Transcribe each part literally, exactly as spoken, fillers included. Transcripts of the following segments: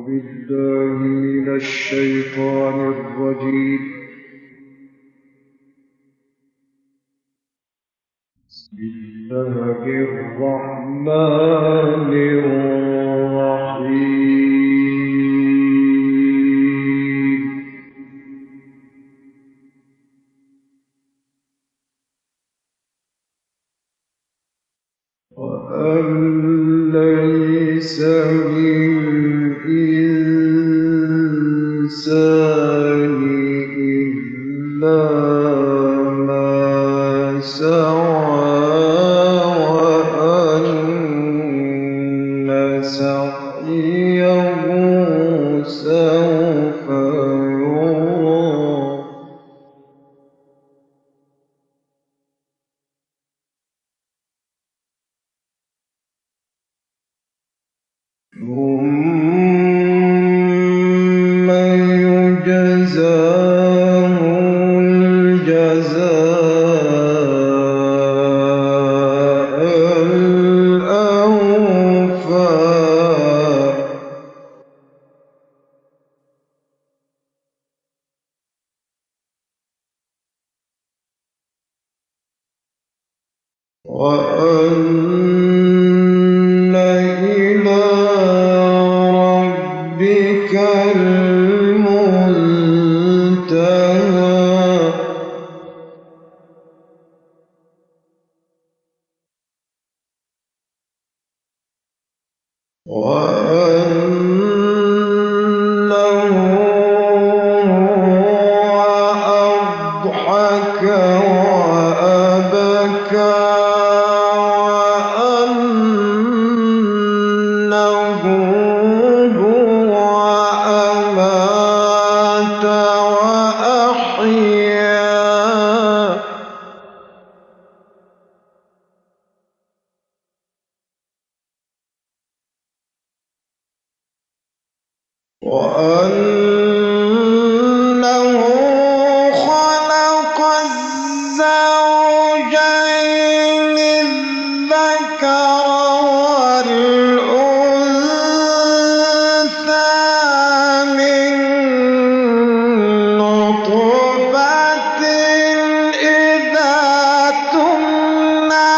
بالله من الشيطان الرجيم. بسم الله الرحمن الرحيم. وأن ليس للإنسان إلا ما سعى وأن سعيه سوف يرى ثم يجزاه الجزاء الأوفى وأن إلى ربك المنتهى وأنه هو أضحك وأبكى وأنه هو أمات وأحيا وأنه خلق الزوجين الذكر والأنثى من نطفة إذا تمنى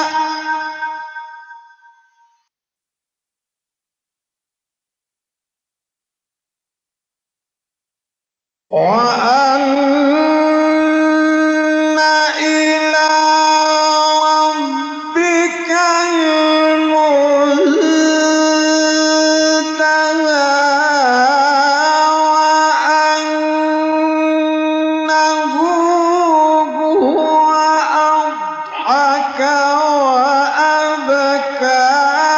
وأن إلى ربك المنتهى وأنه هو أضحك وأبكى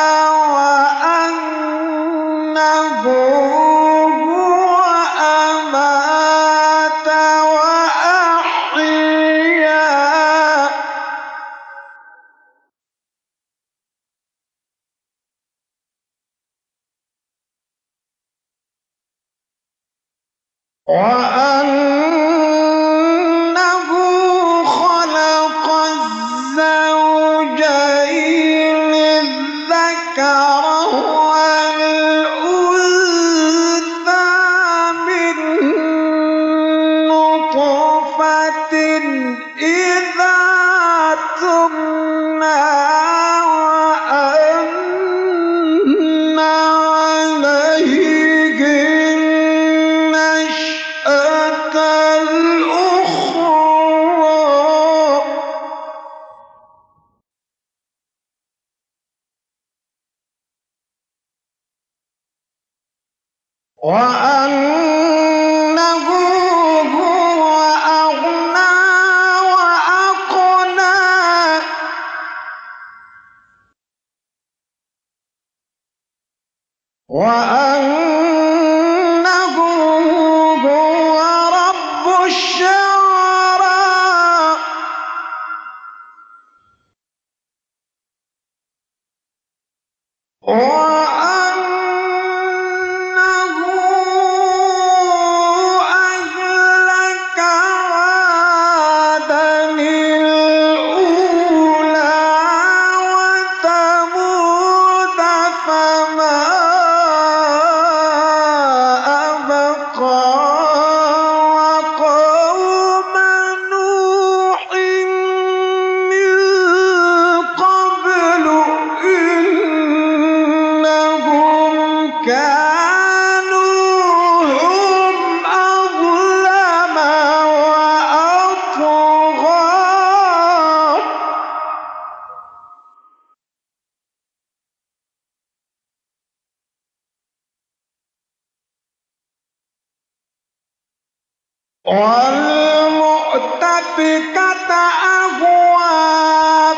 وأنه وأنه خلق الزوجين الذكر والأنثى من نطفة إذا تمنى وأن عليه النشأة الأخرى وأنه هو أغنى وأقنى وأنه هو رب الشعراء وأنه أهلك عادا الأولى وثمود فما والمؤتفكة أهوى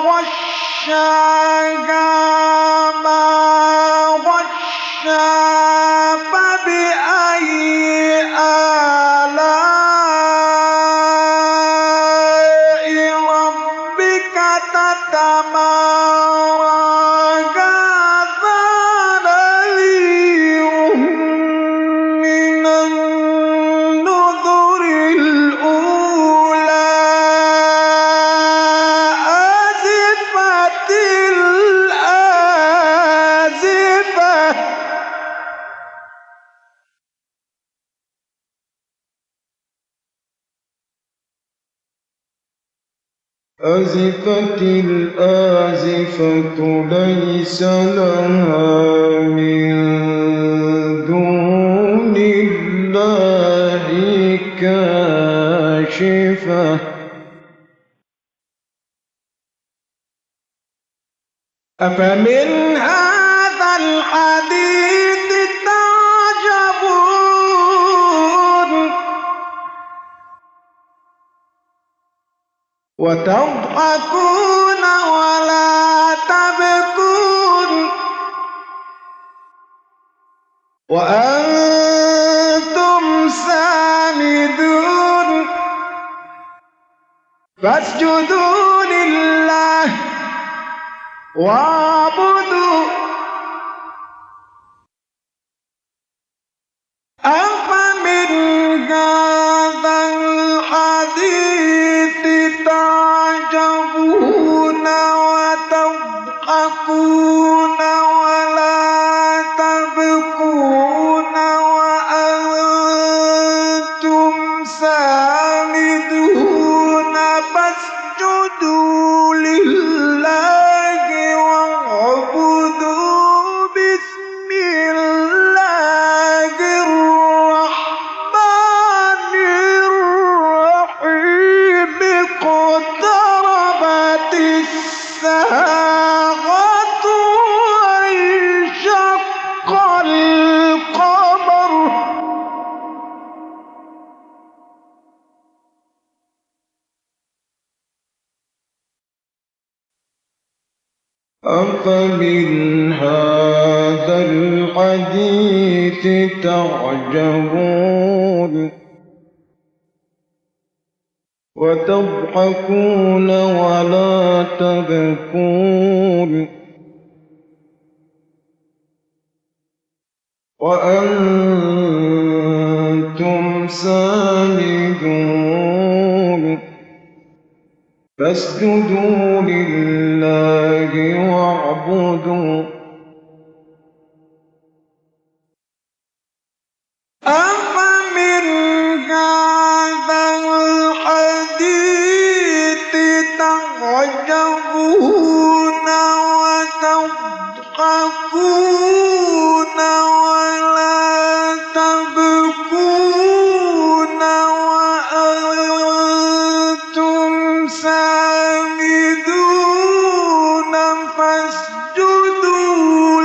فغشاها ما غشا فبأي آلاء ربك تتمارى هذا نذير من النذر الأولى آزفت الآزفة أزفت الآزفة ليس لها من دون الله كاشفة أفمن هذا الحديث تعجبون وتضحكون ولا تبكون وأنتم سامدون فاسجدوا لله واعبدوا أفمن هذا الحديث تعجبون وتضحكون ولا تبكون وأنتم سامدون فاسجدوا لله واعبدوا باسم الله الرحمن الرحيم اقتربت الساعة وانشق القمر أفمن هذا الحديث تعجبون وتضحكون ولا تبكون وأنتم سامدون فاسجدوا لله واعبدوا أفمن هذا الحديث تعجبون وتضحكون ولا تبكون وأنتم سامدون فاسجدوا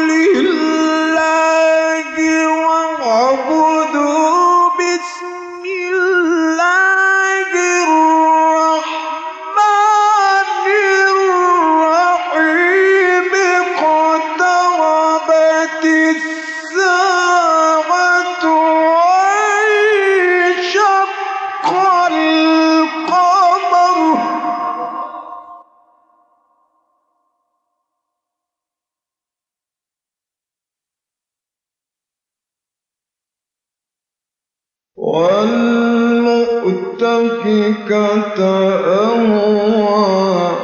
لله واعبدوا باسم الله الرحمن الرحيم اقتربت الساعة وانشق القمر والمؤتفكة أهوى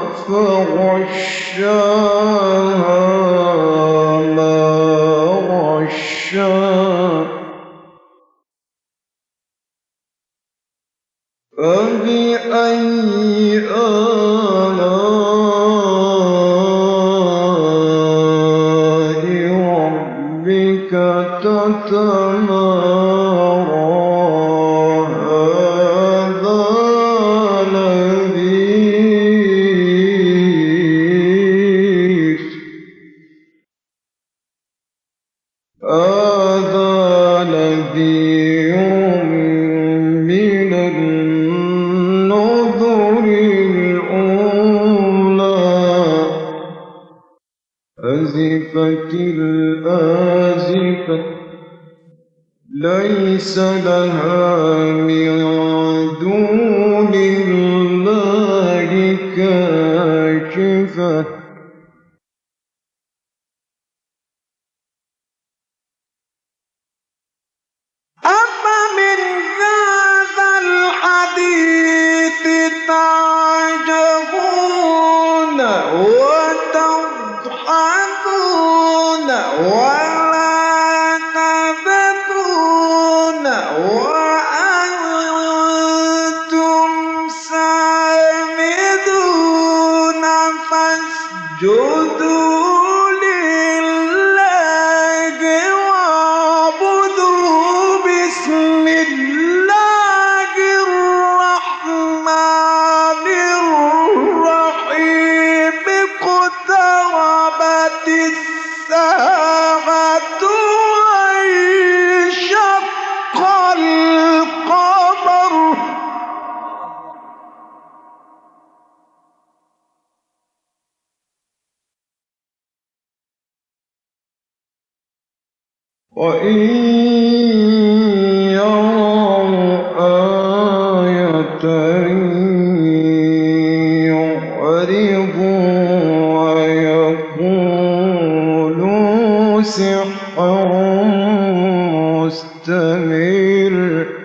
فغشاها ما غشا فبأي آلاء ربك تتمارى هذا نذير هذا نذير من ليس لها من دون الله كاشفة أفمن هذا الحديث تعجبون وتضحكون ولا تبكون وأنتم سامدون فاسجدوا لله واعبدوا بسم الله الرحمن الرحيم اقتربت الساعة وانشق القمر وإن يروا آية يعرضوا ويقولوا سحر مستمر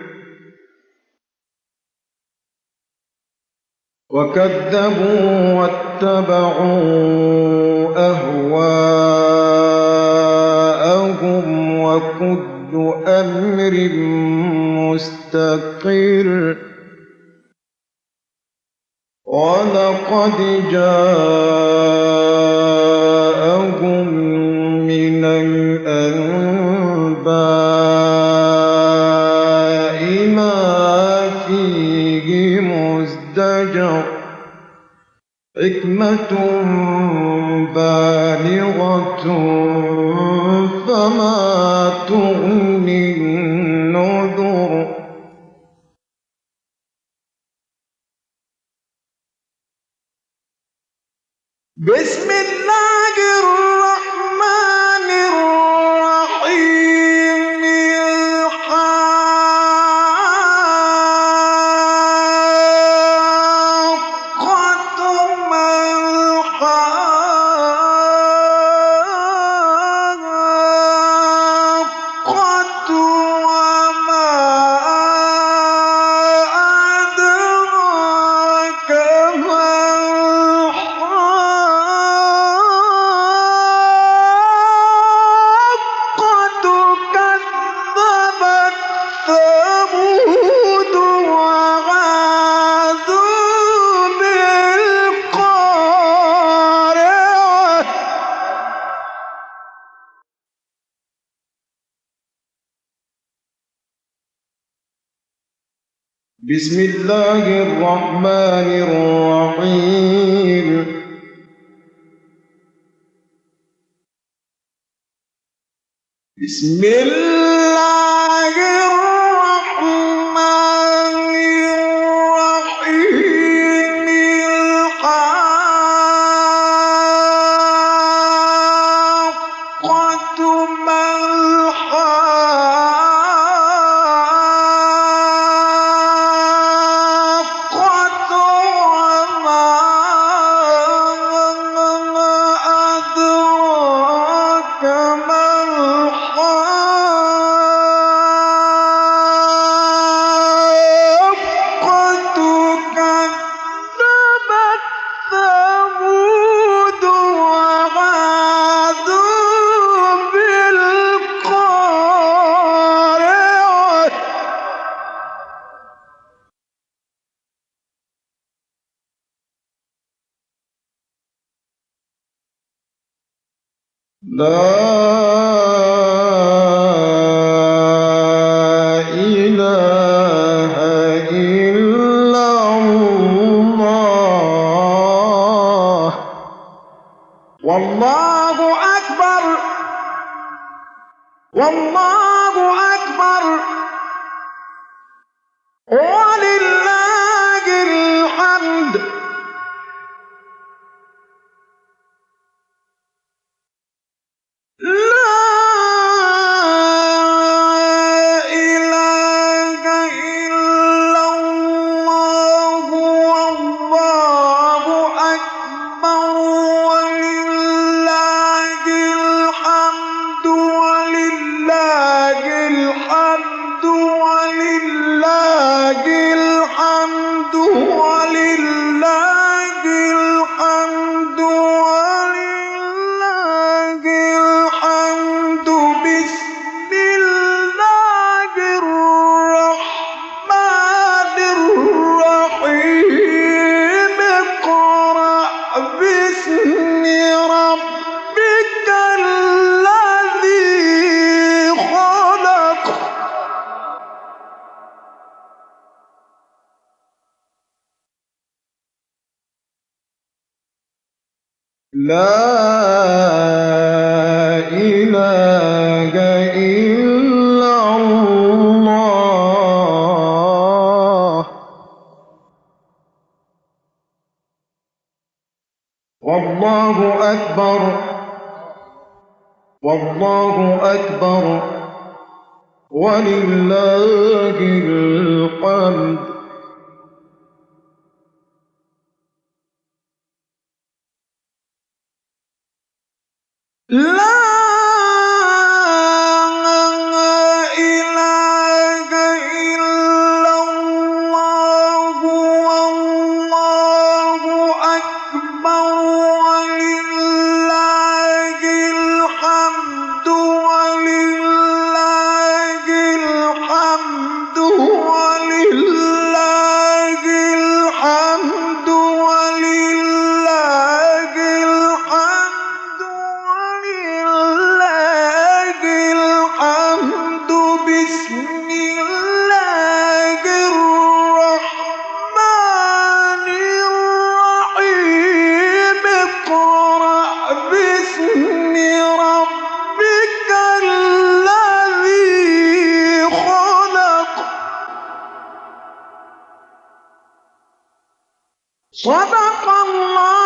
وكذبوا واتبعوا أهواءهم وكل أمر مستقر ولقد جاءهم من الأنباء ما فيه مزدجر حكمة بالغة فما تغني النذر بسم الله الرحمن الرحيم الحاقة ما الحاقة وما أدراك ما الحاقة كذبت ثمود وعاد بالقارعة بسم الله الرحمن الرحيم بسم الله الرحمن الرحيم الحاقة ما الحاقة وما أدراك ما الحاقة كذبت ثمود وعاد بالقارعة لا إله إلا الله والله أكبر والله أكبر ولله الحمد لا لا إله إلا الله. والله أكبر، والله أكبر، ولله الحمد. لا إله إلا الله. والله أكبر، ولله الحمد، ولله الحمد، ولله الحمد، ولله الحمد، ولله الحمد. بسم الله الرحمن الرحيم. اقرأ باسم ربك الذي خلق. صدق الله